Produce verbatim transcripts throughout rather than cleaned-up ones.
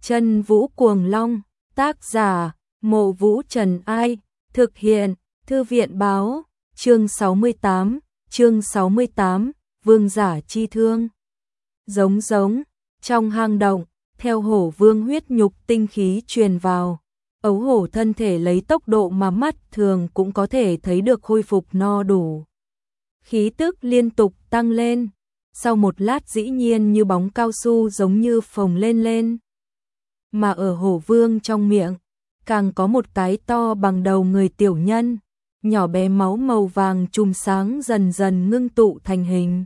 Chân Vũ Cuồng Long, tác giả, Mộ Vũ Trần Ai, thực hiện, Thư viện báo, chương sáu mươi tám, chương sáu mươi tám, Vương giả chi thương. Giống giống, trong hang động, theo hổ vương huyết nhục tinh khí truyền vào, ấu hổ thân thể lấy tốc độ mà mắt thường cũng có thể thấy được khôi phục no đủ. Khí tức liên tục tăng lên, sau một lát dĩ nhiên như bóng cao su giống như phồng lên lên. Mà ở hổ vương trong miệng, càng có một cái to bằng đầu người tiểu nhân, nhỏ bé máu màu vàng chùm sáng dần dần ngưng tụ thành hình.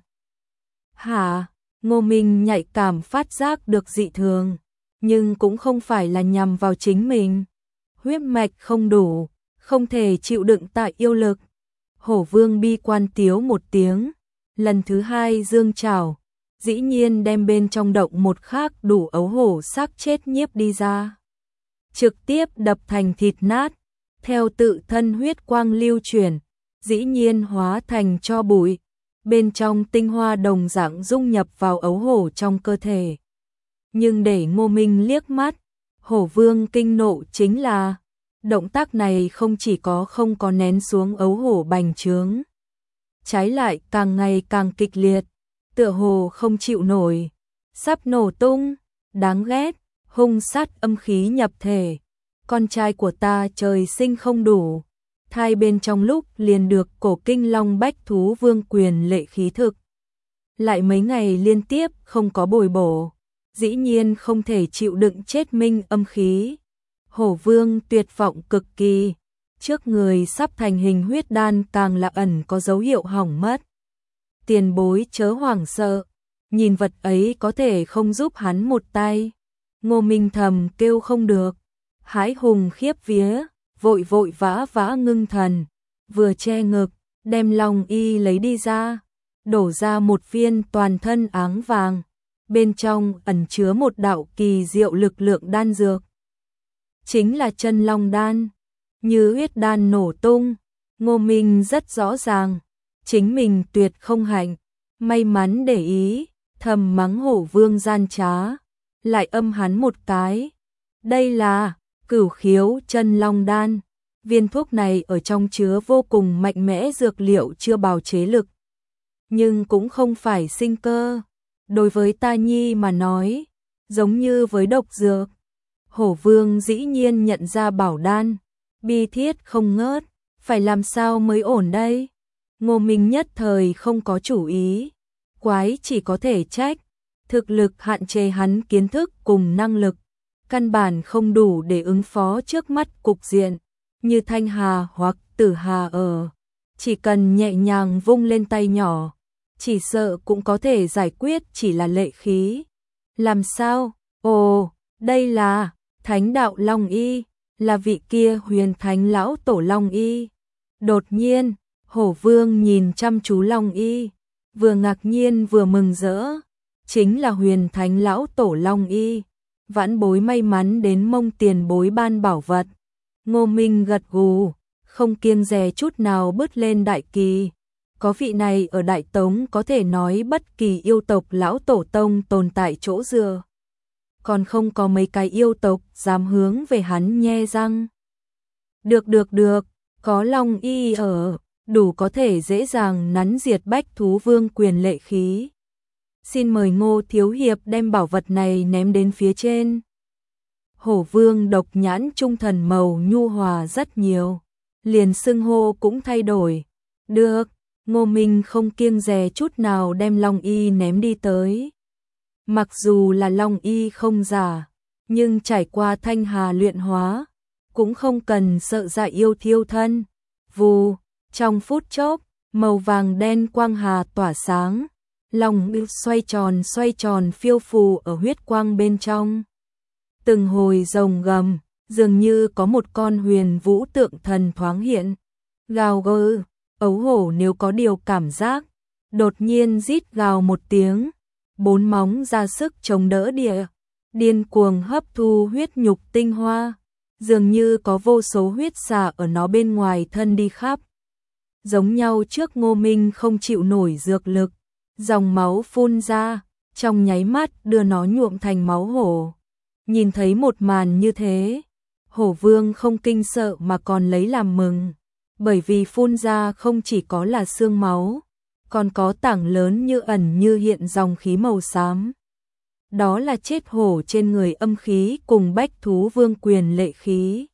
Hả? Ngô Minh nhạy cảm phát giác được dị thường, nhưng cũng không phải là nhằm vào chính mình. Huyết mạch không đủ, không thể chịu đựng tại yêu lực. Hổ vương bi quan tiếu một tiếng, lần thứ hai dương trảo, dĩ nhiên đem bên trong động một khác đủ ấu hổ xác chết nhiếp đi ra. Trực tiếp đập thành thịt nát, theo tự thân huyết quang lưu chuyển, dĩ nhiên hóa thành tro bụi. Bên trong tinh hoa đồng dạng dung nhập vào ấu hổ trong cơ thể. Nhưng để Ngô Minh liếc mắt, hổ vương kinh nộ chính là, động tác này không chỉ có không có nén xuống ấu hổ bành trướng, trái lại càng ngày càng kịch liệt, tựa hồ không chịu nổi, sắp nổ tung, đáng ghét, hung sát âm khí nhập thể. Con trai của ta trời sinh không đủ, thai bên trong lúc liền được cổ kinh long bách thú vương quyền lệ khí thực. Lại mấy ngày liên tiếp không có bồi bổ, dĩ nhiên không thể chịu đựng chết minh âm khí. Hổ vương tuyệt vọng cực kỳ, trước người sắp thành hình huyết đan càng là ẩn có dấu hiệu hỏng mất. Tiền bối chớ hoảng sợ, nhìn vật ấy có thể không giúp hắn một tay. Ngô Minh thầm kêu không được, hãi hùng khiếp vía, vội vội vã vã ngưng thần, vừa che ngực, đem long y lấy đi ra, đổ ra một viên toàn thân áng vàng, bên trong ẩn chứa một đạo kỳ diệu lực lượng đan dược. Chính là chân long đan, như huyết đan nổ tung, Ngô Minh rất rõ ràng, chính mình tuyệt không hạnh, may mắn để ý, thầm mắng hổ vương gian trá, lại âm hắn một cái. Đây là Cửu Khiếu chân long đan, viên thuốc này ở trong chứa vô cùng mạnh mẽ dược liệu chưa bào chế lực, nhưng cũng không phải sinh cơ. Đối với ta nhi mà nói, giống như với độc dược. Hổ vương dĩ nhiên nhận ra bảo đan, bi thiết không ngớt, phải làm sao mới ổn đây? Ngô Minh nhất thời không có chủ ý, quái chỉ có thể trách, thực lực hạn chế hắn kiến thức cùng năng lực, căn bản không đủ để ứng phó trước mắt cục diện, như Thanh Hà hoặc Tử Hà ở. Chỉ cần nhẹ nhàng vung lên tay nhỏ, chỉ sợ cũng có thể giải quyết, chỉ là lệ khí. Làm sao? Ồ, đây là Thánh đạo Long Y, là vị kia huyền thánh lão tổ Long Y. Đột nhiên, hổ vương nhìn chăm chú Long Y, vừa ngạc nhiên vừa mừng rỡ, chính là huyền thánh lão tổ Long Y. Vãn bối may mắn đến mông tiền bối ban bảo vật. Ngô Minh gật gù, không kiêng dè chút nào bứt lên đại kỳ. Có vị này ở Đại Tống có thể nói bất kỳ yêu tộc lão tổ tông tồn tại chỗ dựa. Còn không có mấy cái yêu tộc dám hướng về hắn nhe răng. Được được được, có Long Y ở, đủ có thể dễ dàng nắn diệt bách thú vương quyền lệ khí. Xin mời Ngô thiếu hiệp đem bảo vật này ném đến phía trên. Hổ vương độc nhãn trung thần màu nhu hòa rất nhiều, liền xưng hô cũng thay đổi. Được, Ngô Minh không kiêng dè chút nào đem Long Y ném đi tới. Mặc dù là Long Y không giả, nhưng trải qua Thanh Hà luyện hóa, cũng không cần sợ dại yêu thiêu thân. Vù, trong phút chốc, màu vàng đen quang hà tỏa sáng, Long Y xoay tròn xoay tròn phiêu phù ở huyết quang bên trong. Từng hồi rồng gầm, dường như có một con huyền vũ tượng thần thoáng hiện. Gào gừ, ấu hổ nếu có điều cảm giác, đột nhiên rít gào một tiếng, bốn móng ra sức chống đỡ địa, điên cuồng hấp thu huyết nhục tinh hoa, dường như có vô số huyết xà ở nó bên ngoài thân đi khắp. Giống nhau trước Ngô Minh không chịu nổi dược lực, dòng máu phun ra, trong nháy mắt đưa nó nhuộm thành máu hổ. Nhìn thấy một màn như thế, hổ vương không kinh sợ mà còn lấy làm mừng, bởi vì phun ra không chỉ có là xương máu, còn có tảng lớn như ẩn như hiện dòng khí màu xám. Đó là chết hổ trên người âm khí cùng bách thú vương quyền lệ khí.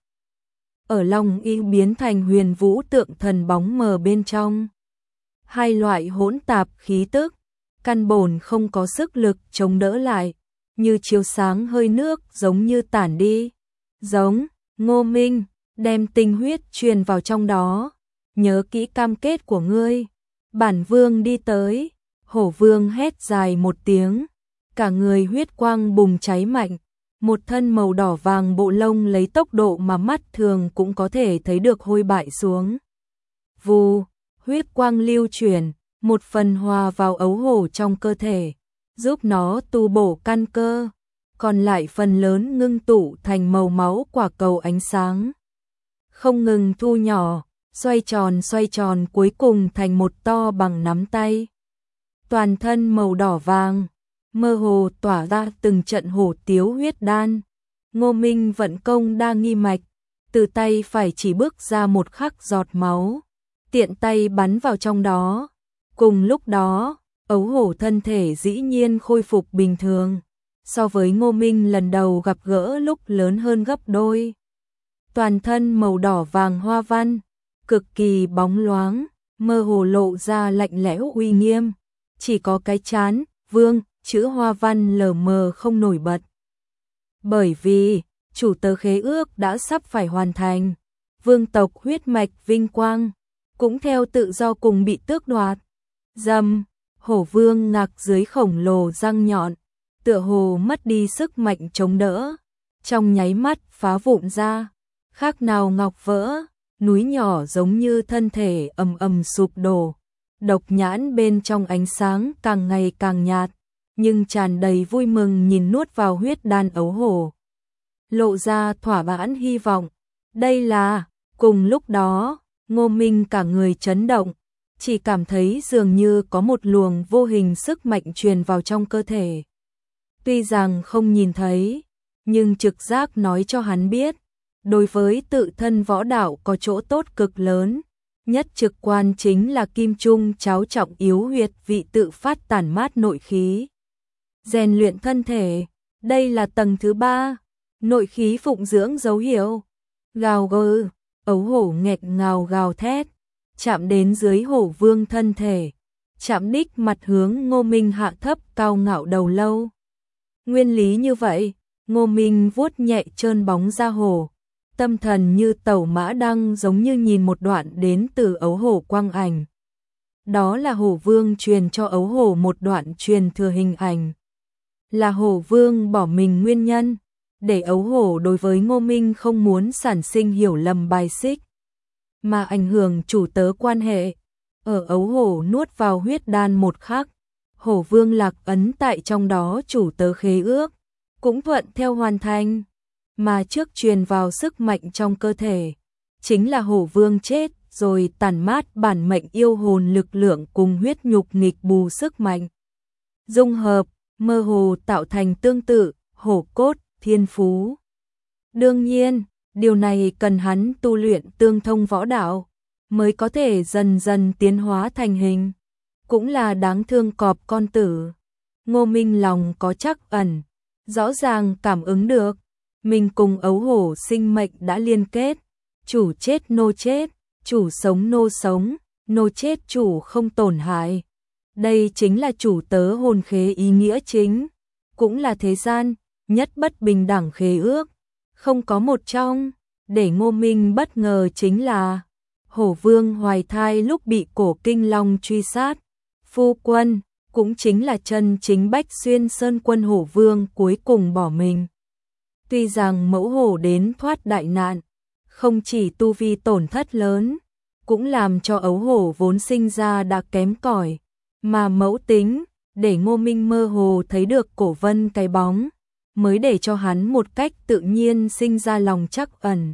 Ở lòng y biến thành huyền vũ tượng thần bóng mờ bên trong. Hai loại hỗn tạp khí tức, căn bổn không có sức lực chống đỡ lại, như chiếu sáng hơi nước giống như tản đi. Giống, Ngô Minh, đem tinh huyết truyền vào trong đó, nhớ kỹ cam kết của ngươi. Bản vương đi tới, hổ vương hét dài một tiếng, cả người huyết quang bùng cháy mạnh, một thân màu đỏ vàng bộ lông lấy tốc độ mà mắt thường cũng có thể thấy được hôi bại xuống. Vù, huyết quang lưu chuyển, một phần hòa vào ấu hổ trong cơ thể, giúp nó tu bổ căn cơ, còn lại phần lớn ngưng tụ thành màu máu quả cầu ánh sáng. Không ngừng thu nhỏ, xoay tròn xoay tròn cuối cùng thành một to bằng nắm tay. Toàn thân màu đỏ vàng, mơ hồ tỏa ra từng trận hổ tiếu huyết đan. Ngô Minh vận công đa nghi mạch, từ tay phải chỉ bước ra một khắc giọt máu, tiện tay bắn vào trong đó. Cùng lúc đó, ấu hổ thân thể dĩ nhiên khôi phục bình thường, so với Ngô Minh lần đầu gặp gỡ lúc lớn hơn gấp đôi. Toàn thân màu đỏ vàng hoa văn, cực kỳ bóng loáng, mơ hồ lộ ra lạnh lẽo uy nghiêm, chỉ có cái trán, vương, chữ hoa văn lờ mờ không nổi bật. Bởi vì, chủ tớ khế ước đã sắp phải hoàn thành, vương tộc huyết mạch vinh quang, cũng theo tự do cùng bị tước đoạt. Dầm, hổ vương ngạc dưới khổng lồ răng nhọn, tựa hồ mất đi sức mạnh chống đỡ, trong nháy mắt phá vụn ra, khác nào ngọc vỡ, núi nhỏ giống như thân thể ầm ầm sụp đổ. Độc nhãn bên trong ánh sáng càng ngày càng nhạt, nhưng tràn đầy vui mừng nhìn nuốt vào huyết đan ấu hổ, lộ ra thỏa mãn hy vọng. Đây là, cùng lúc đó, Ngô Minh cả người chấn động, chỉ cảm thấy dường như có một luồng vô hình sức mạnh truyền vào trong cơ thể. Tuy rằng không nhìn thấy, nhưng trực giác nói cho hắn biết, đối với tự thân võ đạo có chỗ tốt cực lớn. Nhất trực quan chính là kim trung cháo trọng yếu huyệt vị tự phát tản mát nội khí, rèn luyện thân thể. Đây là tầng thứ ba, nội khí phụng dưỡng dấu hiệu. Gào gừ, ấu hổ nghẹt ngào gào thét, chạm đến dưới hổ vương thân thể, chạm đích mặt hướng Ngô Minh hạ thấp cao ngạo đầu lâu. Nguyên lý như vậy, Ngô Minh vuốt nhẹ trơn bóng da hổ, tâm thần như tẩu mã đăng giống như nhìn một đoạn đến từ ấu hổ quang ảnh. Đó là hổ vương truyền cho ấu hổ một đoạn truyền thừa hình ảnh. Là hổ vương bỏ mình nguyên nhân, để ấu hổ đối với Ngô Minh không muốn sản sinh hiểu lầm bài xích, mà ảnh hưởng chủ tớ quan hệ. Ở ấu hổ nuốt vào huyết đan một khắc, hổ vương lạc ấn tại trong đó chủ tớ khế ước, cũng thuận theo hoàn thành. Mà trước truyền vào sức mạnh trong cơ thể, chính là hổ vương chết rồi tản mát bản mệnh yêu hồn lực lượng cùng huyết nhục nghịch bù sức mạnh. Dung hợp, mơ hồ tạo thành tương tự, hổ cốt, thiên phú. Đương nhiên, điều này cần hắn tu luyện tương thông võ đạo, mới có thể dần dần tiến hóa thành hình. Cũng là đáng thương cọp con tử. Ngô Minh lòng có chắc ẩn, rõ ràng cảm ứng được. Mình cùng ấu hổ sinh mệnh đã liên kết, chủ chết nô chết, chủ sống nô sống, nô chết chủ không tổn hại. Đây chính là chủ tớ hồn khế ý nghĩa chính, cũng là thế gian nhất bất bình đẳng khế ước. Không có một trong, để Ngô Minh bất ngờ chính là hổ vương hoài thai lúc bị cổ kinh long truy sát, phu quân, cũng chính là chân chính Bách Xuyên Sơn quân hổ vương cuối cùng bỏ mình. Tuy rằng mẫu hổ đến thoát đại nạn, không chỉ tu vi tổn thất lớn, cũng làm cho ấu hổ vốn sinh ra đã kém cỏi, mà mẫu tính, để Ngô Minh mơ hồ thấy được cổ vân cái bóng, mới để cho hắn một cách tự nhiên sinh ra lòng chắc ẩn.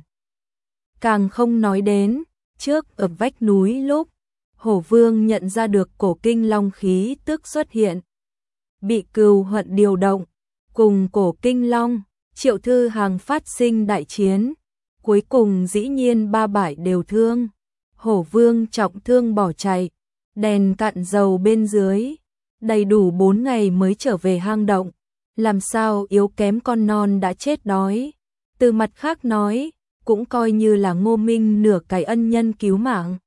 Càng không nói đến, trước ở vách núi lúc, hổ vương nhận ra được cổ kinh long khí tức xuất hiện, bị cừu hận điều động, cùng cổ kinh long, Triệu Thư Hàng phát sinh đại chiến, cuối cùng dĩ nhiên ba bại đều thương. Hổ Vương trọng thương bỏ chạy, đèn cạn dầu bên dưới, đầy đủ bốn ngày mới trở về hang động, làm sao yếu kém con non đã chết đói. Từ mặt khác nói, cũng coi như là Ngô Minh nửa cái ân nhân cứu mạng.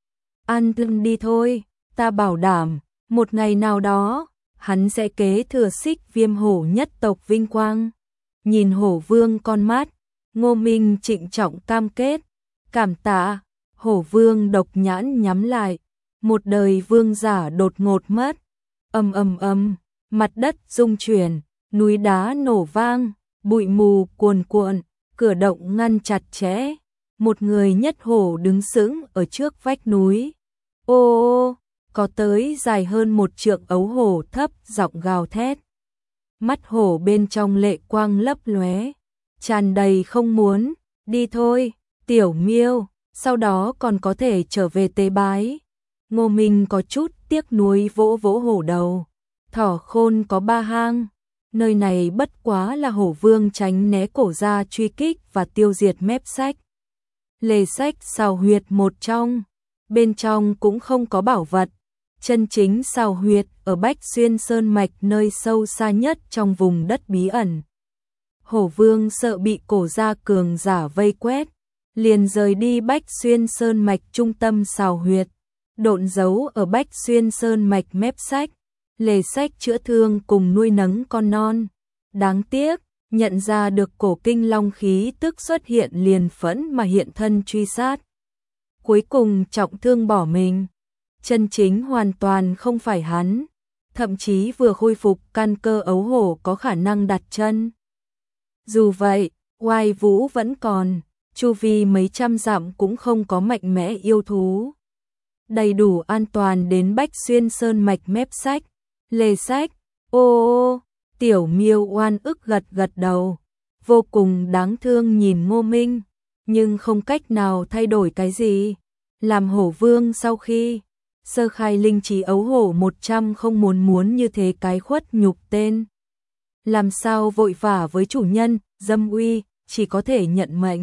An tâm đi thôi, ta bảo đảm, một ngày nào đó, hắn sẽ kế thừa Xích Viêm hổ nhất tộc vinh quang. Nhìn Hổ Vương con mắt, Ngô Minh trịnh trọng cam kết, cảm tạ. Hổ Vương độc nhãn nhắm lại, một đời vương giả đột ngột mất. Ầm ầm ầm, mặt đất rung chuyển, núi đá nổ vang, bụi mù cuồn cuộn, cửa động ngăn chặt chẽ. Một người nhất hổ đứng sững ở trước vách núi. Ô ô, có tới dài hơn một trượng ấu hổ thấp giọng gào thét. Mắt hổ bên trong lệ quang lấp lóe, tràn đầy không muốn, đi thôi, tiểu miêu, sau đó còn có thể trở về tế bái. Ngô Minh có chút tiếc nuối vỗ vỗ hổ đầu. Thỏ khôn có ba hang, nơi này bất quá là Hổ Vương tránh né cổ ra truy kích và tiêu diệt mép sách. Lề sách sào huyệt một trong, bên trong cũng không có bảo vật. Chân chính sào huyệt ở Bách Xuyên Sơn Mạch, nơi sâu xa nhất trong vùng đất bí ẩn. Hổ Vương sợ bị cổ gia cường giả vây quét, liền rời đi Bách Xuyên Sơn Mạch trung tâm sào huyệt, độn giấu ở Bách Xuyên Sơn Mạch mép sách, lề sách chữa thương cùng nuôi nấng con non. Đáng tiếc, nhận ra được cổ kinh long khí tức xuất hiện liền phẫn mà hiện thân truy sát. Cuối cùng trọng thương bỏ mình. Chân chính hoàn toàn không phải hắn, thậm chí vừa khôi phục căn cơ ấu hổ có khả năng đặt chân. Dù vậy, oai vũ vẫn còn, chu vi mấy trăm dặm cũng không có mạnh mẽ yêu thú. Đầy đủ an toàn đến Bách Xuyên Sơn Mạch mép sách, lề sách. Ô ô, tiểu miêu oan ức gật gật đầu, vô cùng đáng thương nhìn Ngô Minh, nhưng không cách nào thay đổi cái gì. Làm Hổ Vương sau khi sơ khai linh trí ấu hổ một trăm không muốn muốn như thế cái khuất nhục tên. Làm sao vội vả với chủ nhân, dâm uy, chỉ có thể nhận mệnh.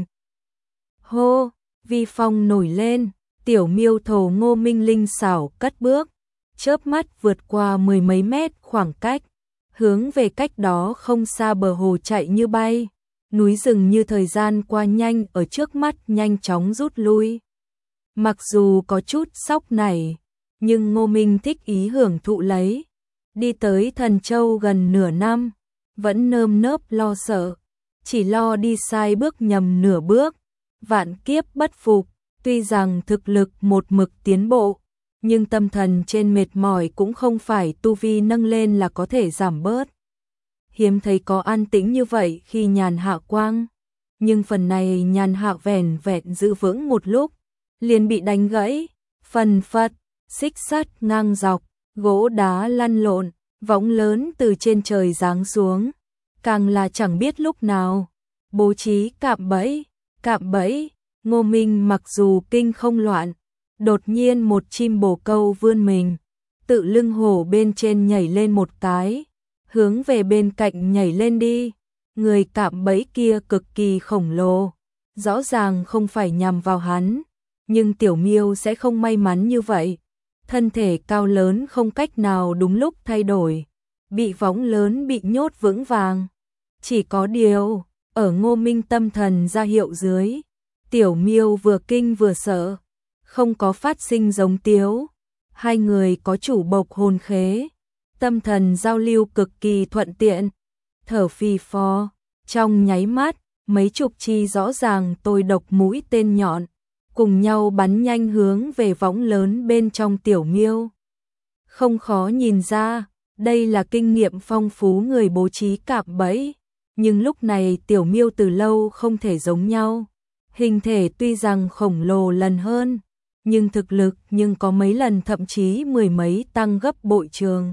Hô, vi phong nổi lên, tiểu miêu thổ Ngô Minh linh xảo cất bước, chớp mắt vượt qua mười mấy mét khoảng cách, hướng về cách đó không xa bờ hồ chạy như bay. Núi rừng như thời gian qua nhanh ở trước mắt nhanh chóng rút lui. Mặc dù có chút sốc nảy, nhưng Ngô Minh thích ý hưởng thụ lấy. Đi tới Thần Châu gần nửa năm, vẫn nơm nớp lo sợ, chỉ lo đi sai bước nhầm nửa bước, vạn kiếp bất phục. Tuy rằng thực lực một mực tiến bộ, nhưng tâm thần trên mệt mỏi cũng không phải tu vi nâng lên là có thể giảm bớt. Hiếm thấy có an tĩnh như vậy khi nhàn hạ quang, nhưng phần này nhàn hạ vẻn vẹn giữ vững một lúc, liền bị đánh gãy, phần phật, xích sắt ngang dọc, gỗ đá lăn lộn, võng lớn từ trên trời giáng xuống, càng là chẳng biết lúc nào bố trí cạm bẫy, cạm bẫy. Ngô Minh mặc dù kinh không loạn, đột nhiên một chim bồ câu vươn mình, tự lưng hổ bên trên nhảy lên một cái, hướng về bên cạnh nhảy lên đi. Người cạm bẫy kia cực kỳ khổng lồ, rõ ràng không phải nhằm vào hắn, nhưng tiểu miêu sẽ không may mắn như vậy. Thân thể cao lớn không cách nào đúng lúc thay đổi, bị võng lớn bị nhốt vững vàng. Chỉ có điều, ở Ngô Minh tâm thần ra hiệu dưới, tiểu miêu vừa kinh vừa sợ, không có phát sinh giống tiếu. Hai người có chủ bộc hồn khế, tâm thần giao lưu cực kỳ thuận tiện, thở phì phò, trong nháy mắt, mấy chục chi rõ ràng tôi độc mũi tên nhọn, cùng nhau bắn nhanh hướng về võng lớn bên trong tiểu miêu. Không khó nhìn ra, đây là kinh nghiệm phong phú người bố trí cạm bẫy, nhưng lúc này tiểu miêu từ lâu không thể giống nhau. Hình thể tuy rằng khổng lồ lần hơn, nhưng thực lực nhưng có mấy lần thậm chí mười mấy tăng gấp bội trường.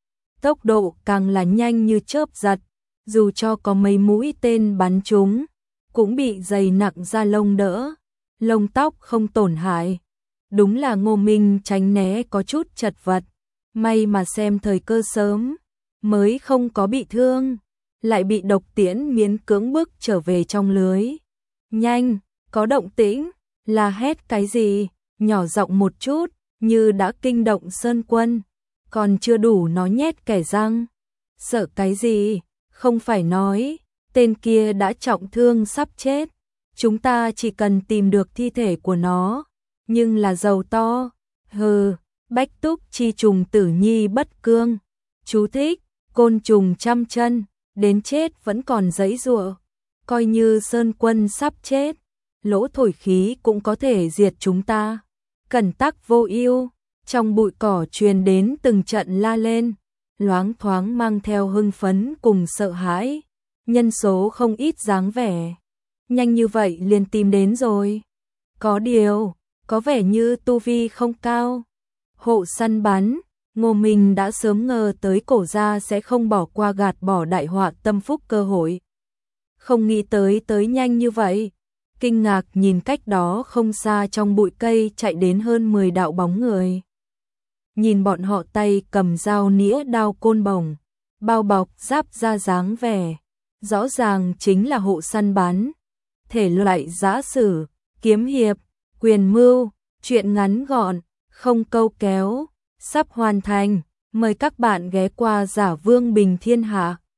Tốc độ càng là nhanh như chớp giật, dù cho có mấy mũi tên bắn trúng, cũng bị dày nặng da lông đỡ, lông tóc không tổn hại. Đúng là Ngô Minh tránh né có chút chật vật, may mà xem thời cơ sớm, mới không có bị thương. lại bị Độc Tiễn miễn cưỡng bức trở về trong lưới. Nhanh, có động tĩnh, là hét cái gì, nhỏ giọng một chút, như đã kinh động Sơn Quân, còn chưa đủ nó nhét kẻ răng. Sợ cái gì, không phải nói, tên kia đã trọng thương sắp chết, chúng ta chỉ cần tìm được thi thể của nó, nhưng là giàu to, hừ, bách túc chi trùng tử nhi bất cương. Chú thích, côn trùng trăm chân, đến chết vẫn còn giãy giụa, coi như Sơn Quân sắp chết, lỗ thổi khí cũng có thể diệt chúng ta. Cẩn tắc vô ưu, trong bụi cỏ truyền đến từng trận la lên, loáng thoáng mang theo hưng phấn cùng sợ hãi, nhân số không ít dáng vẻ. Nhanh như vậy liền tìm đến rồi. Có điều, có vẻ như tu vi không cao. Hộ săn bắn, Ngô Minh đã sớm ngờ tới Cổ gia sẽ không bỏ qua gạt bỏ đại họa tâm phúc cơ hội. Không nghĩ tới tới nhanh như vậy. Kinh ngạc nhìn cách đó không xa trong bụi cây chạy đến hơn mười đạo bóng người. Nhìn bọn họ tay cầm dao nĩa đao côn bổng, bao bọc giáp ra dáng vẻ, rõ ràng chính là hộ săn bắn. Thể loại giã sử, kiếm hiệp, quyền mưu, truyện ngắn gọn, không câu kéo, sắp hoàn thành. Mời các bạn ghé qua Giả Vương Bình Thiên Hạ.